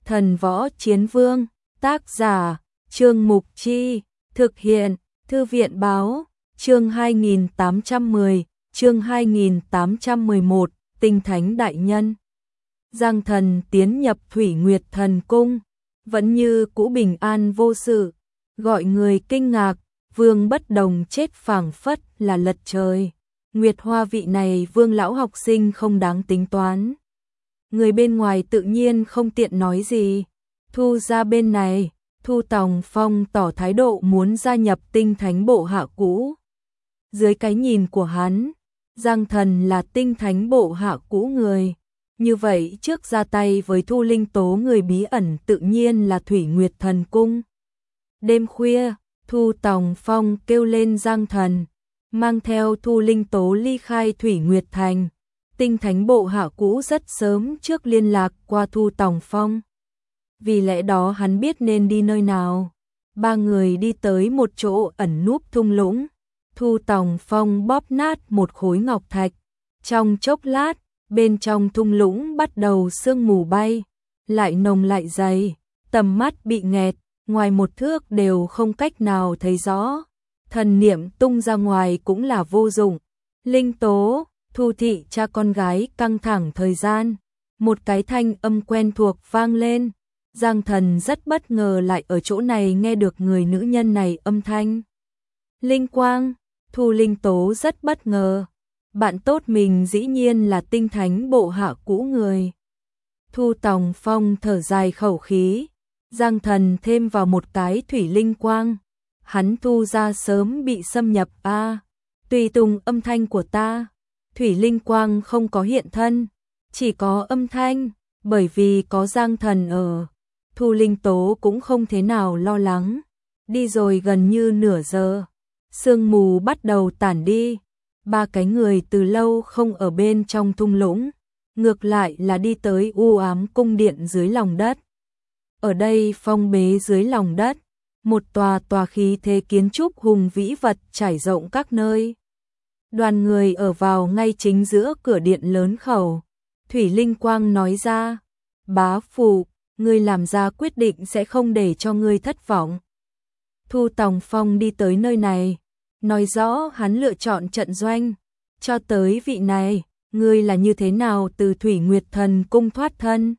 Thần Võ Chiến Vương, tác giả, Trương Mục Chi, thực hiện, Thư viện Báo, chương 2810, chương 2811, Tinh Thánh Đại Nhân. Giang Thần tiến nhập Thủy Nguyệt Thần Cung, vẫn như cũ bình an vô sự, gọi người kinh ngạc, Vương Bất Đồng chết phảng phất là lật trời. Nguyệt Hoa vị này Vương lão học sinh không đáng tính toán. Người bên ngoài tự nhiên không tiện nói gì. Thu ra bên này, Thu Tòng Phong tỏ thái độ muốn gia nhập Tinh Thánh Bộ hạ cũ. Dưới cái nhìn của hắn, Giang Thần là Tinh Thánh Bộ hạ cũ người. Như vậy trước ra tay với Thu Linh Tố người bí ẩn tự nhiên là Thủy Nguyệt Thần Cung. Đêm khuya, Thu Tòng Phong kêu lên Giang Thần, mang theo Thu Linh Tố ly khai Thủy Nguyệt Thành. Tinh Thánh Bộ hạ cũ rất sớm trước liên lạc qua Thu Tòng Phong. Vì lẽ đó hắn biết nên đi nơi nào. Ba người đi tới một chỗ ẩn núp thung lũng. Thu Tòng Phong bóp nát một khối ngọc thạch. Trong chốc lát, bên trong thung lũng bắt đầu sương mù bay, lại nồng lại dày, tầm mắt bị nghẹt, ngoài một thước đều không cách nào thấy rõ. Thần niệm tung ra ngoài cũng là vô dụng. Linh Tố, Thu thị cha con gái căng thẳng thời gian. Một cái thanh âm quen thuộc vang lên. Giang Thần rất bất ngờ lại ở chỗ này nghe được người nữ nhân này âm thanh. Linh Quang, Thu Linh Tố rất bất ngờ. Bạn tốt mình dĩ nhiên là Tinh Thánh Bộ hạ cũ người. Thu Tòng Phong thở dài khẩu khí. Giang Thần thêm vào một cái Thủy Linh Quang. Hắn thu ra sớm bị xâm nhập tùy tùng âm thanh của ta. Thủy Linh Quang không có hiện thân, chỉ có âm thanh, bởi vì có Giang Thần ở. Thu Linh Tố cũng không thế nào lo lắng. Đi rồi gần như nửa giờ, sương mù bắt đầu tản đi. Ba cái người từ lâu không ở bên trong thung lũng, ngược lại là đi tới u ám cung điện dưới lòng đất. Ở đây phong bế dưới lòng đất, một tòa khí thế kiến trúc hùng vĩ vật trải rộng các nơi. Đoàn người ở vào ngay chính giữa cửa điện lớn khẩu. Thủy Linh Quang nói ra, bá phụ, ngươi làm ra quyết định sẽ không để cho ngươi thất vọng. Thu Tòng Phong đi tới nơi này, nói rõ hắn lựa chọn trận doanh. Cho tới vị này, ngươi là như thế nào từ Thủy Nguyệt Thần Cung thoát thân?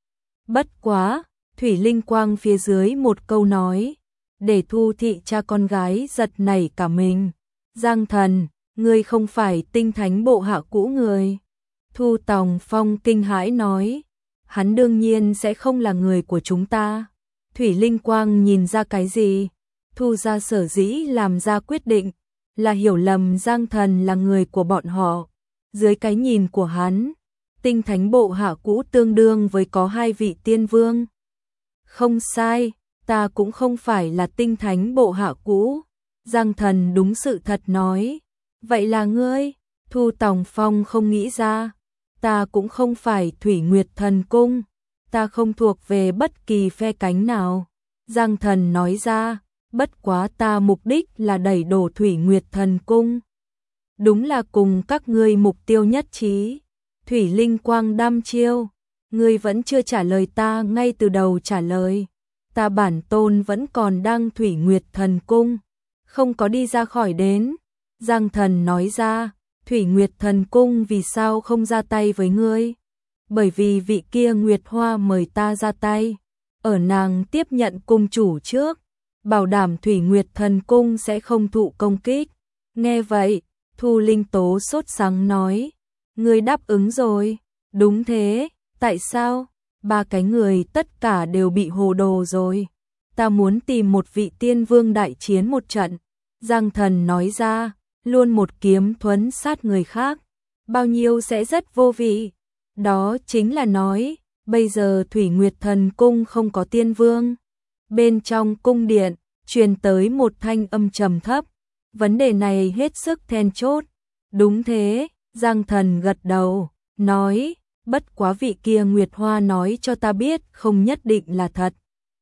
Bất quá, Thủy Linh Quang phía dưới một câu nói, để Thu thị cha con gái giật nảy cả mình. Giang Thần, ngươi không phải Tinh Thánh Bộ hạ cũ người. Thu Tòng Phong kinh hãi nói, hắn đương nhiên sẽ không là người của chúng ta. Thủy Linh Quang nhìn ra cái gì? Thu ra sở dĩ làm ra quyết định, là hiểu lầm Giang Thần là người của bọn họ. Dưới cái nhìn của hắn, Tinh Thánh Bộ hạ cũ tương đương với có hai vị tiên vương. Không sai, ta cũng không phải là Tinh Thánh Bộ hạ cũ. Giang Thần đúng sự thật nói. Vậy là ngươi? Thu Tòng Phong không nghĩ ra. Ta cũng không phải Thủy Nguyệt Thần Cung. Ta không thuộc về bất kỳ phe cánh nào. Giang Thần nói ra, bất quá ta mục đích là đẩy đổ Thủy Nguyệt Thần Cung. Đúng là cùng các ngươi mục tiêu nhất trí. Thủy Linh Quang đăm chiêu. Ngươi vẫn chưa trả lời ta ngay từ đầu trả lời. Ta bản tôn vẫn còn đang Thủy Nguyệt Thần Cung, không có đi ra khỏi đến. Giang Thần nói ra, Thủy Nguyệt Thần Cung vì sao không ra tay với ngươi? Bởi vì vị kia Nguyệt Hoa mời ta ra tay. Ở nàng tiếp nhận cung chủ trước, bảo đảm Thủy Nguyệt Thần Cung sẽ không thụ công kích. Nghe vậy, Thu Linh Tố sốt sắng nói, ngươi đáp ứng rồi. Đúng thế, tại sao? Ba cái người tất cả đều bị hồ đồ rồi. Ta muốn tìm một vị tiên vương đại chiến một trận. Giang Thần nói ra, luôn một kiếm thuấn sát người khác, bao nhiêu sẽ rất vô vị. Đó chính là nói, bây giờ Thủy Nguyệt Thần Cung không có tiên vương. Bên trong cung điện, truyền tới một thanh âm trầm thấp. Vấn đề này hết sức then chốt. Đúng thế, Giang Thần gật đầu, nói, bất quá vị kia Nguyệt Hoa nói cho ta biết không nhất định là thật.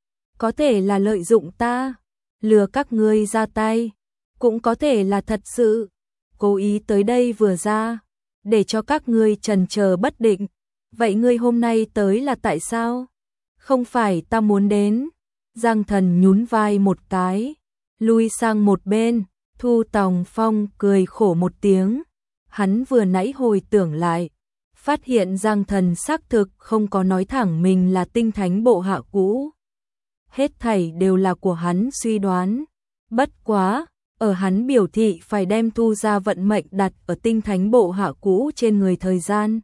Có thể là lợi dụng ta, lừa các ngươi ra tay, cũng có thể là thật sự, cố ý tới đây vừa ra, để cho các ngươi chần chờ bất định. Vậy ngươi hôm nay tới là tại sao? Không phải ta muốn đến. Giang Thần nhún vai một cái, lui sang một bên. Thu Tòng Phong cười khổ một tiếng. Hắn vừa nãy hồi tưởng lại, phát hiện Giang Thần xác thực không có nói thẳng mình là tinh thánh bộ hạ cũ. Hết thảy đều là của hắn suy đoán. Bất quá, ở hắn biểu thị phải đem Thu ra vận mệnh đặt ở tinh thánh bộ hạ cũ trên người thời gian.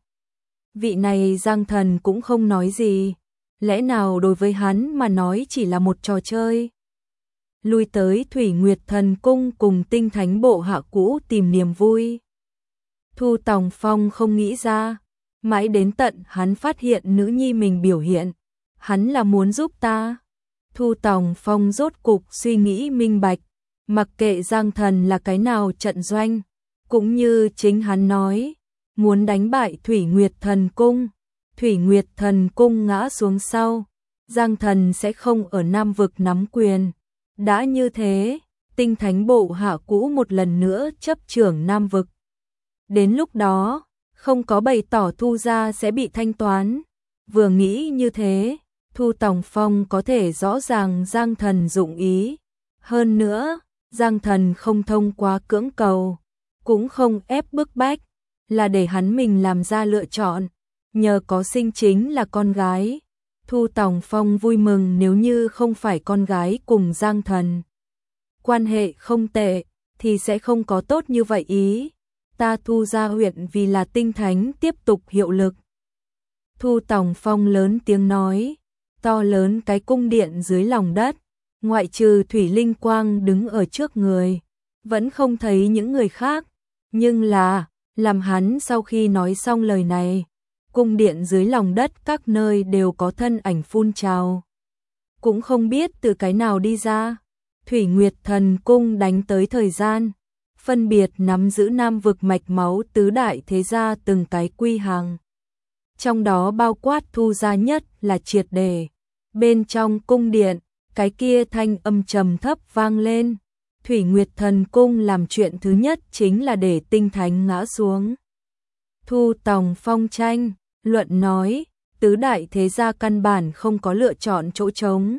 Vị này Giang Thần cũng không nói gì. Lẽ nào đối với hắn mà nói chỉ là một trò chơi? Lui tới Thủy Nguyệt Thần Cung cùng tinh thánh bộ hạ cũ tìm niềm vui. Thu Tòng Phong không nghĩ ra, mãi đến tận hắn phát hiện nữ nhi mình biểu hiện, hắn là muốn giúp ta. Thu Tòng Phong rốt cục suy nghĩ minh bạch, mặc kệ Giang Thần là cái nào trận doanh, cũng như chính hắn nói, muốn đánh bại Thủy Nguyệt Thần Cung. Thủy Nguyệt Thần Cung ngã xuống sau, Giang Thần sẽ không ở Nam vực nắm quyền. Đã như thế, tinh thánh bộ hạ cũ một lần nữa chấp trưởng Nam vực. Đến lúc đó, không có bày tỏ Thu ra sẽ bị thanh toán. Vừa nghĩ như thế, Thu Tòng Phong có thể rõ ràng Giang Thần dụng ý. Hơn nữa, Giang Thần không thông qua cưỡng cầu, cũng không ép bức bách, là để hắn mình làm ra lựa chọn. Nhờ có sinh chính là con gái. Thu Tòng Phong vui mừng nếu như không phải con gái cùng Giang Thần. Quan hệ không tệ, thì sẽ không có tốt như vậy ý. Ta Thu ra huyện vì là tinh thánh tiếp tục hiệu lực. Thu Tòng Phong lớn tiếng nói, to lớn cái cung điện dưới lòng đất, ngoại trừ Thủy Linh Quang đứng ở trước người, vẫn không thấy những người khác. Nhưng là, làm hắn sau khi nói xong lời này, cung điện dưới lòng đất các nơi đều có thân ảnh phun trào. Cũng không biết từ cái nào đi ra. Thủy Nguyệt Thần Cung đánh tới thời gian, phân biệt nắm giữ Nam vực mạch máu tứ đại thế gia từng cái quy hàng. Trong đó bao quát Thu gia nhất là triệt để. Bên trong cung điện, cái kia thanh âm trầm thấp vang lên. Thủy Nguyệt Thần Cung làm chuyện thứ nhất chính là để tinh thánh ngã xuống. Thu Tòng Phong tranh luận nói, tứ đại thế gia căn bản không có lựa chọn chỗ trống.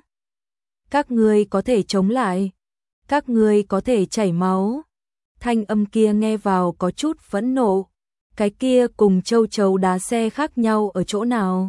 Các ngươi có thể chống lại, các ngươi có thể chảy máu. Thanh âm kia nghe vào có chút phẫn nộ, cái kia cùng châu chấu đá xe khác nhau ở chỗ nào?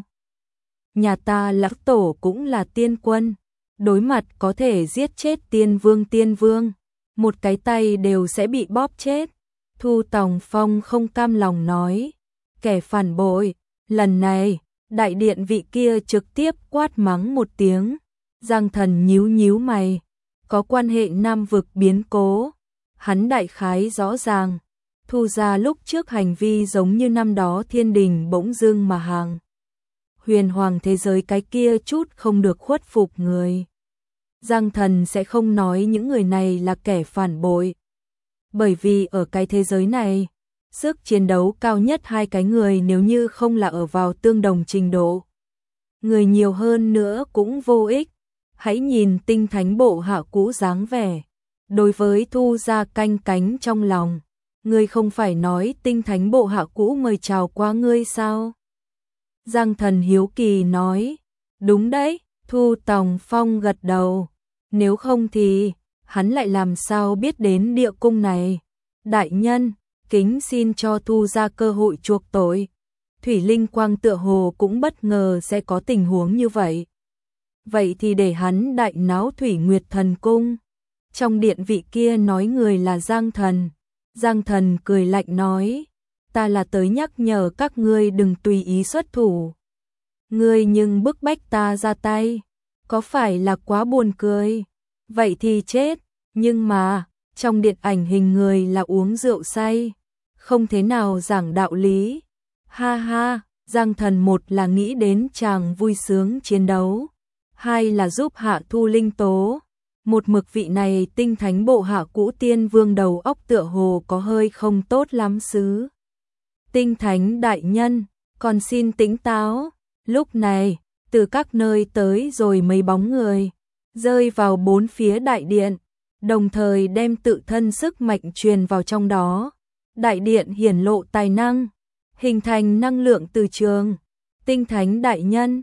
Nhà ta Lạc Tổ cũng là tiên quân, đối mặt có thể giết chết tiên vương, một cái tay đều sẽ bị bóp chết. Thu Tòng Phong không cam lòng nói, kẻ phản bội. Lần này, đại điện vị kia trực tiếp quát mắng một tiếng. Giang Thần nhíu nhíu mày, có quan hệ Nam vực biến cố. Hắn đại khái rõ ràng, Thu ra lúc trước hành vi giống như năm đó thiên đình bỗng dưng mà hàng. Huyền hoàng thế giới cái kia chút không được khuất phục người. Giang Thần sẽ không nói những người này là kẻ phản bội. Bởi vì ở cái thế giới này, sức chiến đấu cao nhất hai cái người nếu như không là ở vào tương đồng trình độ. Người nhiều hơn nữa cũng vô ích. Hãy nhìn tinh thánh bộ hạ cũ dáng vẻ. Đối với Thu ra canh cánh trong lòng. Ngươi không phải nói tinh thánh bộ hạ cũ mời chào qua ngươi sao? Giang Thần hiếu kỳ nói. Đúng đấy, Thu Tòng Phong gật đầu. Nếu không thì, hắn lại làm sao biết đến địa cung này? Đại nhân, kính xin cho Thu ra cơ hội chuộc tội. Thủy Linh Quang tựa hồ cũng bất ngờ sẽ có tình huống như vậy. Vậy thì để hắn đại náo Thủy Nguyệt Thần Cung. Trong điện vị kia nói người là Giang Thần. Giang Thần cười lạnh nói, ta là tới nhắc nhở các ngươi đừng tùy ý xuất thủ. Ngươi nhưng bức bách ta ra tay, có phải là quá buồn cười? Vậy thì chết, nhưng mà, trong điện ảnh hình người là uống rượu say, không thế nào giảng đạo lý. Ha ha, Giang Thần một là nghĩ đến chàng vui sướng chiến đấu, hai là giúp hạ thu linh tố. Một mực vị này tinh thánh bộ hạ cũ tiên vương đầu óc tựa hồ có hơi không tốt lắm xứ. Tinh thánh đại nhân, còn xin tĩnh táo. Lúc này, từ các nơi tới rồi mấy bóng người, rơi vào bốn phía đại điện, đồng thời đem tự thân sức mạnh truyền vào trong đó. Đại điện hiển lộ tài năng, hình thành năng lượng từ trường. Tinh thánh đại nhân,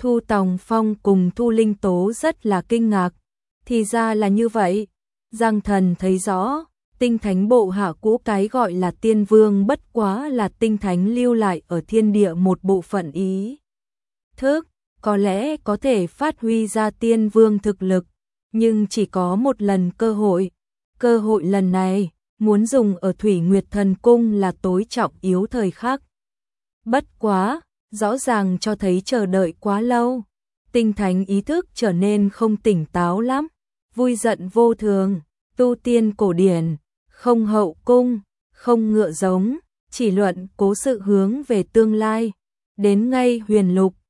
Thu Tòng Phong cùng Thu Linh Tố rất là kinh ngạc. Thì ra là như vậy. Giang Thần thấy rõ, tinh thánh bộ hạ cũ cái gọi là tiên vương bất quá là tinh thánh lưu lại ở thiên địa một bộ phận ý thức, có lẽ có thể phát huy ra tiên vương thực lực, nhưng chỉ có một lần cơ hội. Cơ hội lần này, muốn dùng ở Thủy Nguyệt Thần Cung là tối trọng yếu thời khắc. Bất quá, rõ ràng cho thấy chờ đợi quá lâu. Tinh thánh ý thức trở nên không tỉnh táo lắm, vui giận vô thường, tu tiên cổ điển, không hậu cung, không ngựa giống, chỉ luận cố sự hướng về tương lai. Đến ngay huyền lục,